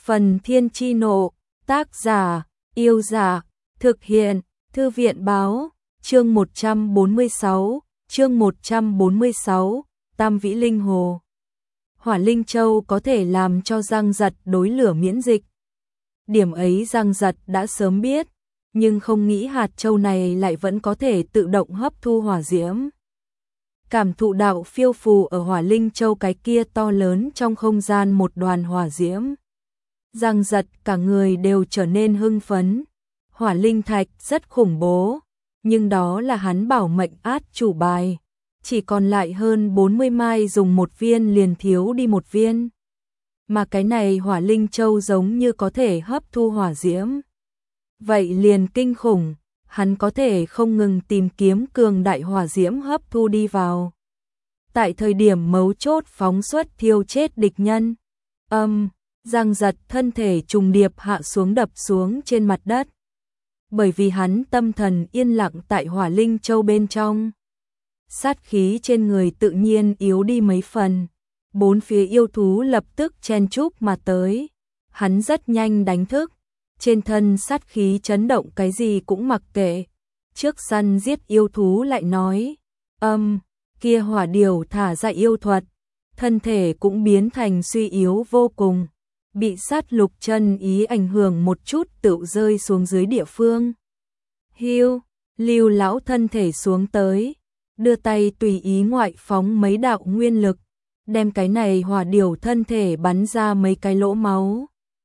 Phần Thiên Chi Nộ, tác giả, Yêu Giả, thực hiện, Thư viện Báo, chương 146, Tam Vĩ Linh Hồ. Hỏa Linh Châu có thể làm cho Giang Giật đối lửa miễn dịch. Điểm ấy Giang Giật đã sớm biết, nhưng không nghĩ hạt châu này lại vẫn có thể tự động hấp thu hỏa diễm. Cảm thụ đạo phiêu phù ở Hỏa Linh Châu cái kia to lớn trong không gian một đoàn hỏa diễm. Giang Giật cả người đều trở nên hưng phấn. Hỏa Linh Thạch rất khủng bố, nhưng đó là hắn bảo mệnh át chủ bài. Chỉ còn lại hơn 40 mai, dùng một viên liền thiếu đi một viên. Mà cái này Hỏa Linh Châu giống như có thể hấp thu hỏa diễm. Vậy liền kinh khủng, hắn có thể không ngừng tìm kiếm cường đại hỏa diễm hấp thu đi vào. Tại thời điểm mấu chốt phóng xuất thiêu chết địch nhân. Giang Giật thân thể trùng điệp hạ xuống đập xuống trên mặt đất. Bởi vì hắn tâm thần yên lặng tại Hỏa Linh Châu bên trong. Sát khí trên người tự nhiên yếu đi mấy phần. Bốn phía yêu thú lập tức chen chúc mà tới. Hắn rất nhanh đánh thức. Trên thân sát khí chấn động, cái gì cũng mặc kệ. Trước săn giết yêu thú lại nói. Kia hỏa điểu thả ra yêu thuật. Thân thể cũng biến thành suy yếu vô cùng. Bị sát lục chân ý ảnh hưởng một chút tự rơi xuống dưới địa phương. Lưu lão thân thể xuống tới. Đưa tay tùy ý ngoại phóng mấy đạo nguyên lực. Đem cái này hỏa điểu thân thể bắn ra mấy cái lỗ máu.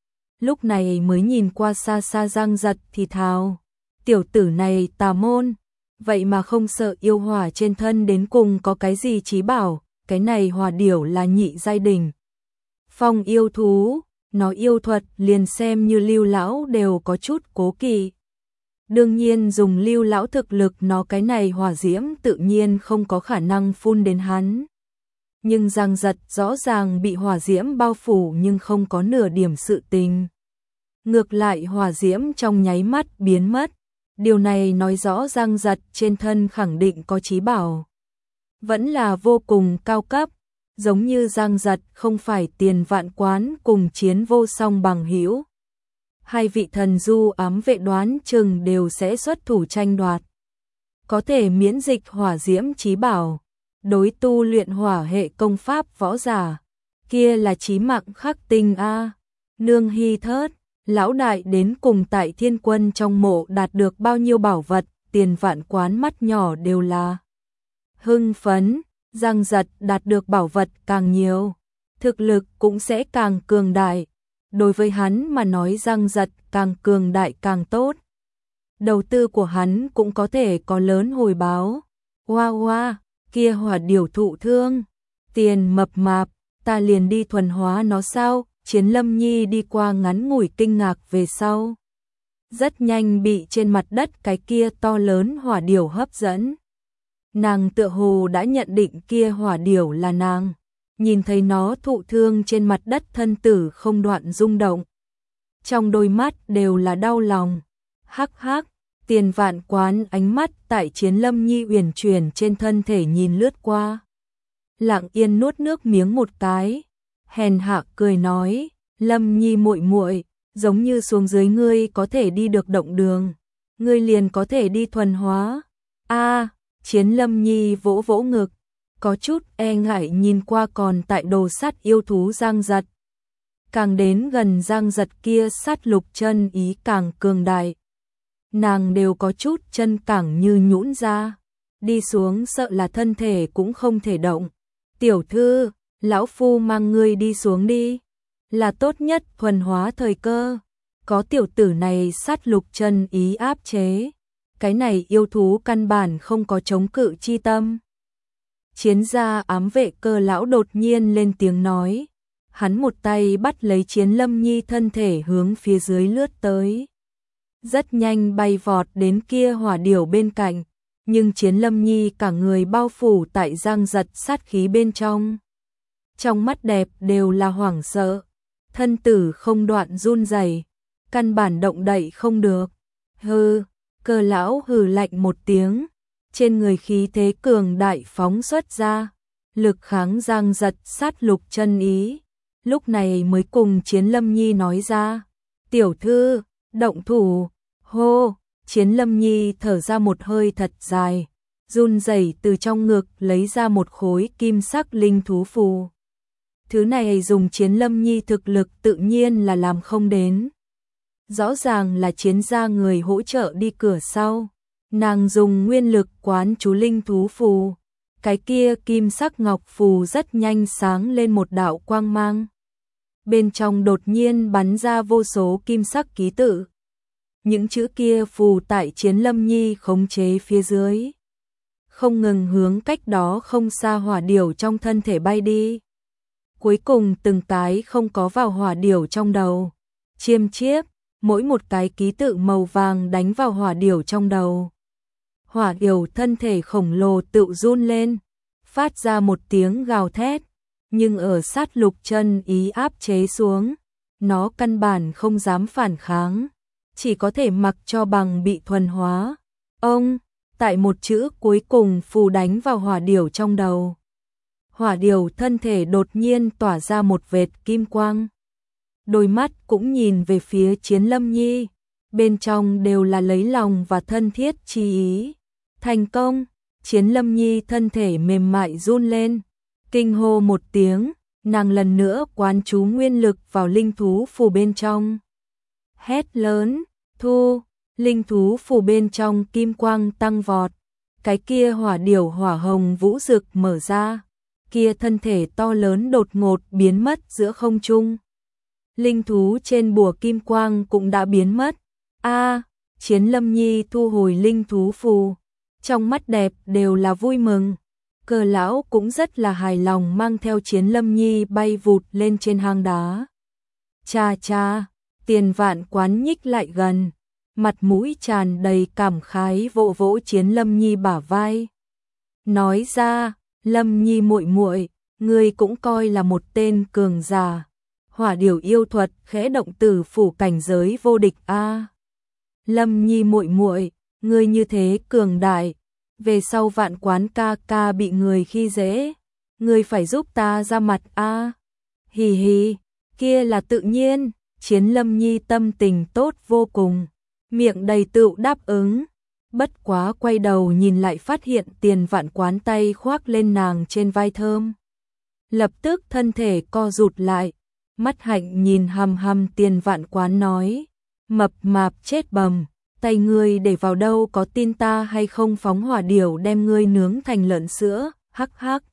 Lúc này mới nhìn qua xa xa Giang Giật thì thào. Tiểu tử này tà môn. Vậy mà không sợ yêu hỏa trên thân, đến cùng có cái gì chí bảo. Cái này hỏa điểu là nhị giai đỉnh phong yêu thú. Nó yêu thuật liền xem như Lưu lão đều có chút cố kỵ. Đương nhiên dùng Lưu lão thực lực, nó cái này hỏa diễm tự nhiên không có khả năng phun đến hắn. Nhưng Giang Giật rõ ràng bị hỏa diễm bao phủ nhưng không có nửa điểm sự tình. Ngược lại hỏa diễm trong nháy mắt biến mất. Điều này nói rõ Giang Giật trên thân khẳng định có chí bảo. Vẫn là vô cùng cao cấp. Giống như Giang Giật không phải Tiền Vạn Quán cùng Chiến Vô Song bằng hữu. Hai vị thần du ám vệ đoán chừng đều sẽ xuất thủ tranh đoạt. Có thể miễn dịch hỏa diễm chí bảo. Đối tu luyện hỏa hệ công pháp võ giả. Kia là chí mạng khắc tinh a. Nương Hy Thớt, lão đại đến cùng tại Thiên Quân trong mộ đạt được bao nhiêu bảo vật. Tiền Vạn Quán mắt nhỏ đều là hưng phấn. Giang Giật đạt được bảo vật càng nhiều, thực lực cũng sẽ càng cường đại. Đối với hắn mà nói Giang Giật càng cường đại càng tốt. Đầu tư của hắn cũng có thể có lớn hồi báo. Hoa, kia hỏa điểu thụ thương. Tiền mập mạp, ta liền đi thuần hóa nó sao? Chiến Lâm Nhi đi qua ngắn ngủi kinh ngạc về sau. Rất nhanh bị trên mặt đất cái kia to lớn hỏa điểu hấp dẫn. Nàng tựa hồ đã nhận định kia hỏa điểu là nàng. Nhìn thấy nó thụ thương trên mặt đất, thân tử không đoạn rung động. Trong đôi mắt đều là đau lòng. Hắc, Tiền Vạn Quán ánh mắt tại Chiến Lâm Nhi uyển chuyển trên thân thể nhìn lướt qua. Lặng yên nuốt nước miếng một cái. Hèn hạ cười nói, Lâm Nhi muội muội, giống như xuống dưới ngươi có thể đi được động đường. Ngươi liền có thể đi thuần hóa. Chiến Lâm Nhi vỗ vỗ ngực, có chút e ngại nhìn qua còn tại đồ sát yêu thú Giang Giật. Càng đến gần Giang Giật kia sát lục chân ý càng cường đại. Nàng đều có chút chân cẳng như nhũn ra, đi xuống sợ là thân thể cũng không thể động. Tiểu thư, lão phu mang ngươi đi xuống đi, là tốt nhất thuần hóa thời cơ. Có tiểu tử này sát lục chân ý áp chế. Cái này yêu thú căn bản không có chống cự chi tâm. Chiến gia ám vệ Cơ lão đột nhiên lên tiếng nói. Hắn một tay bắt lấy Chiến Lâm Nhi thân thể hướng phía dưới lướt tới. Rất nhanh bay vọt đến kia hỏa điểu bên cạnh. Nhưng Chiến Lâm Nhi cả người bao phủ tại Giang Giật sát khí bên trong. Trong mắt đẹp đều là hoảng sợ. Thân tử không đoạn run rẩy, căn bản động đậy không được. Cơ lão hừ lạnh một tiếng, trên người khí thế cường đại phóng xuất ra, lực kháng Giang Giật sát lục chân ý. lúc này mới cùng Chiến Lâm Nhi nói ra, tiểu thư, động thủ, hô, Chiến Lâm Nhi thở ra một hơi thật dài, run rẩy từ trong ngực lấy ra một khối kim sắc linh thú phù. Thứ này dùng Chiến Lâm Nhi thực lực tự nhiên là làm không đến. Rõ ràng là Chiến gia người hỗ trợ đi cửa sau. Nàng dùng nguyên lực quán chú linh thú phù. Cái kia kim sắc ngọc phù rất nhanh sáng lên một đạo quang mang. Bên trong đột nhiên bắn ra vô số kim sắc ký tự. Những chữ kia phù tại Chiến Lâm Nhi khống chế phía dưới. Không ngừng hướng cách đó không xa hỏa điểu trong thân thể bay đi. Cuối cùng từng cái không có vào hỏa điểu trong đầu. Chiêm chiếp, mỗi một cái ký tự màu vàng đánh vào hỏa điểu trong đầu. Hỏa điểu thân thể khổng lồ tự run lên, phát ra một tiếng gào thét, nhưng ở sát lục chân ý áp chế xuống, nó căn bản không dám phản kháng, chỉ có thể mặc cho bằng bị thuần hóa. Ông, tại một chữ cuối cùng phù đánh vào hỏa điểu trong đầu. Hỏa điểu thân thể đột nhiên tỏa ra một vệt kim quang. Đôi mắt cũng nhìn về phía Chiến Lâm Nhi, bên trong đều là lấy lòng và thân thiết chi ý. Thành công, Chiến Lâm Nhi thân thể mềm mại run lên, kinh hô một tiếng, nàng lần nữa quán chú nguyên lực vào linh thú phù bên trong. Hét lớn, thu, linh thú phù bên trong kim quang tăng vọt, cái kia hỏa điểu hỏa hồng vũ rực mở ra, kia thân thể to lớn đột ngột biến mất giữa không trung. Linh thú trên bùa kim quang cũng đã biến mất. Chiến Lâm Nhi thu hồi linh thú phù, trong mắt đẹp đều là vui mừng. Cờ lão cũng rất là hài lòng mang theo Chiến Lâm Nhi bay vụt lên trên hang đá. Cha cha, Tiền Vạn Quán nhích lại gần, mặt mũi tràn đầy cảm khái vỗ vỗ Chiến Lâm Nhi bả vai. Nói ra, Lâm Nhi muội muội, ngươi cũng coi là một tên cường giả. Hỏa điểu yêu thuật khẽ động tử phủ cảnh giới vô địch a. Lâm Nhi muội muội, ngươi như thế cường đại, về sau Vạn Quán ca ca bị người khi dễ, ngươi phải giúp ta ra mặt a. Hì hì, kia là tự nhiên. Chiến Lâm Nhi tâm tình tốt vô cùng, miệng đầy tựu đáp ứng. Bất quá quay đầu nhìn lại phát hiện Tiền Vạn Quán tay khoác lên nàng trên vai thơm. Lập tức thân thể co rụt lại, mắt hạnh nhìn hằm hằm Tiền Vạn Quán nói, mập mạp chết bầm, tay ngươi để vào đâu, có tin ta hay không phóng hỏa điểu đem ngươi nướng thành lợn sữa, hắc hắc.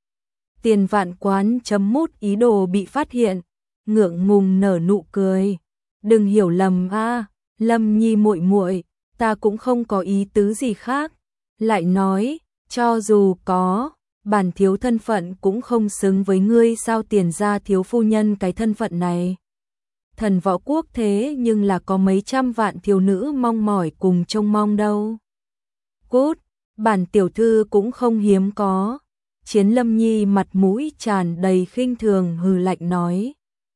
Tiền Vạn Quán chấm mút ý đồ bị phát hiện, ngượng ngùng nở nụ cười, đừng hiểu lầm a, Lâm Nhi muội muội, ta cũng không có ý tứ gì khác. Lại nói, cho dù có, bản thiếu thân phận cũng không xứng với ngươi, sao Tiền gia thiếu phu nhân cái thân phận này. Thần võ quốc thế nhưng là có mấy trăm vạn thiếu nữ mong mỏi cùng trông mong đâu. Cút, bản tiểu thư cũng không hiếm có. Chiến Lâm Nhi mặt mũi tràn đầy khinh thường hừ lạnh nói.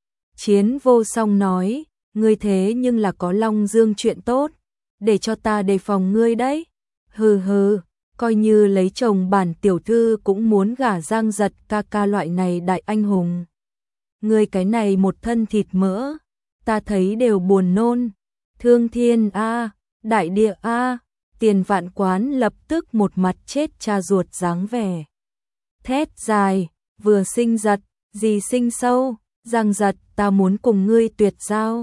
Chiến Vô Song nói, ngươi thế nhưng là có Long Dương chuyện tốt, để cho ta đề phòng ngươi đấy. Hừ hừ, coi như lấy chồng bản tiểu thư cũng muốn gả Giang Giật ca ca loại này đại anh hùng. Ngươi cái này một thân thịt mỡ, ta thấy đều buồn nôn. Thương thiên a, đại địa a. Tiền Vạn Quán lập tức một mặt chết cha ruột dáng vẻ. Thét dài, vừa sinh giật, gì sinh sâu, Giang Giật ta muốn cùng ngươi tuyệt giao.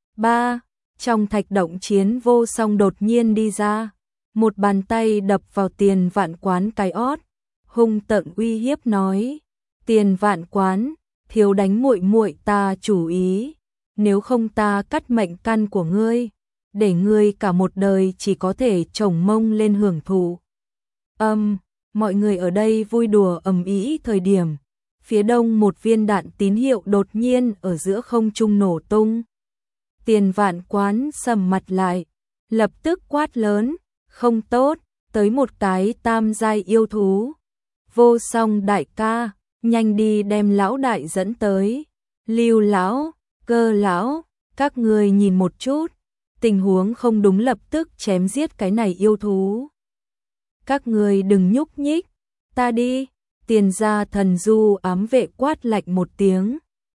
Trong thạch động Chiến Vô Song đột nhiên đi ra, một bàn tay đập vào Tiền Vạn Quán cái ót, hung tợn uy hiếp nói: "Tiền Vạn Quán, thiếu đánh muội muội ta chủ ý, nếu không ta cắt mệnh căn của ngươi, để ngươi cả một đời chỉ có thể chồng mông lên hưởng thụ." Mọi người ở đây vui đùa ầm ĩ thời điểm, phía đông một viên đạn tín hiệu đột nhiên ở giữa không trung nổ tung. Tiền Vạn Quán sầm mặt lại, lập tức quát lớn: "Không tốt, tới một cái tam giai yêu thú. Vô Song đại ca, nhanh đi đem lão đại dẫn tới. Lưu lão, Cơ lão, các người nhìn một chút, tình huống không đúng lập tức chém giết cái này yêu thú. Các người đừng nhúc nhích, ta đi." Tiền gia thần du ám vệ quát lạnh một tiếng,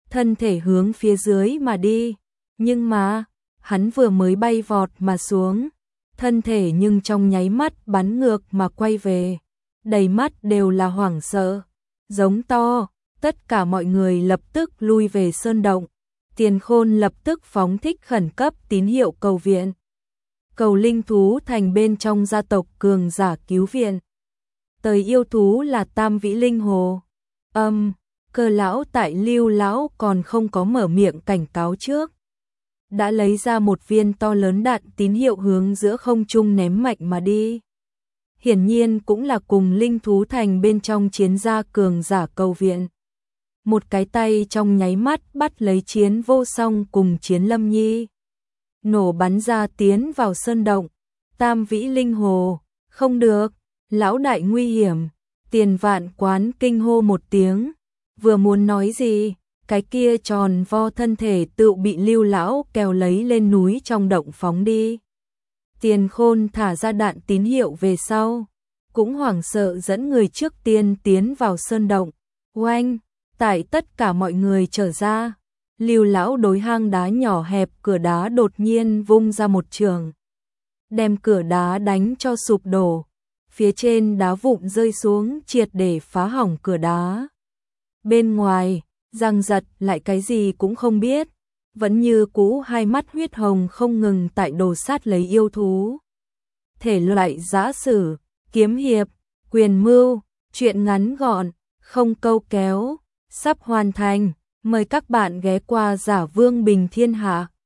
thân thể hướng phía dưới mà đi. Nhưng mà, hắn vừa mới bay vọt mà xuống, thân thể nhưng trong nháy mắt bắn ngược mà quay về, đầy mắt đều là hoảng sợ, giống to, tất cả mọi người lập tức lui về sơn động. Tiền Khôn lập tức phóng thích khẩn cấp tín hiệu cầu viện. Cầu linh thú thành bên trong gia tộc cường giả cứu viện. Tới yêu thú là Tam Vĩ Linh Hồ. Cơ lão tại Lưu lão còn không có mở miệng cảnh cáo trước, đã lấy ra một viên to lớn đạn tín hiệu hướng giữa không trung ném mạnh mà đi. Hiển nhiên cũng là cùng linh thú thành bên trong chiến gia cường giả cầu viện. Một cái tay trong nháy mắt bắt lấy Chiến Vô Song cùng Chiến Lâm Nhi, nổ bắn ra tiến vào sơn động. Tam Vĩ Linh Hồ, không được, lão đại nguy hiểm. Tiền Vạn Quán kinh hô một tiếng, vừa muốn nói gì, cái kia tròn vo thân thể tự bị Lưu lão kéo lấy lên núi trong động phóng đi. Tiền Khôn thả ra đạn tín hiệu về sau, cũng hoảng sợ dẫn người trước tiên tiến vào sơn động. Oanh, tại tất cả mọi người trở ra, Lưu lão đối hang đá nhỏ hẹp cửa đá đột nhiên vung ra một trường, đem cửa đá đánh cho sụp đổ. Phía trên đá vụn rơi xuống triệt để phá hỏng cửa đá. Bên ngoài, Giang Giật lại cái gì cũng không biết, vẫn như cũ hai mắt huyết hồng không ngừng tại đồ sát lấy yêu thú. Thể loại giã sử, kiếm hiệp, quyền mưu, truyện ngắn gọn, không câu kéo, sắp hoàn thành. Mời các bạn ghé qua Giả Vương Bình Thiên Hạ.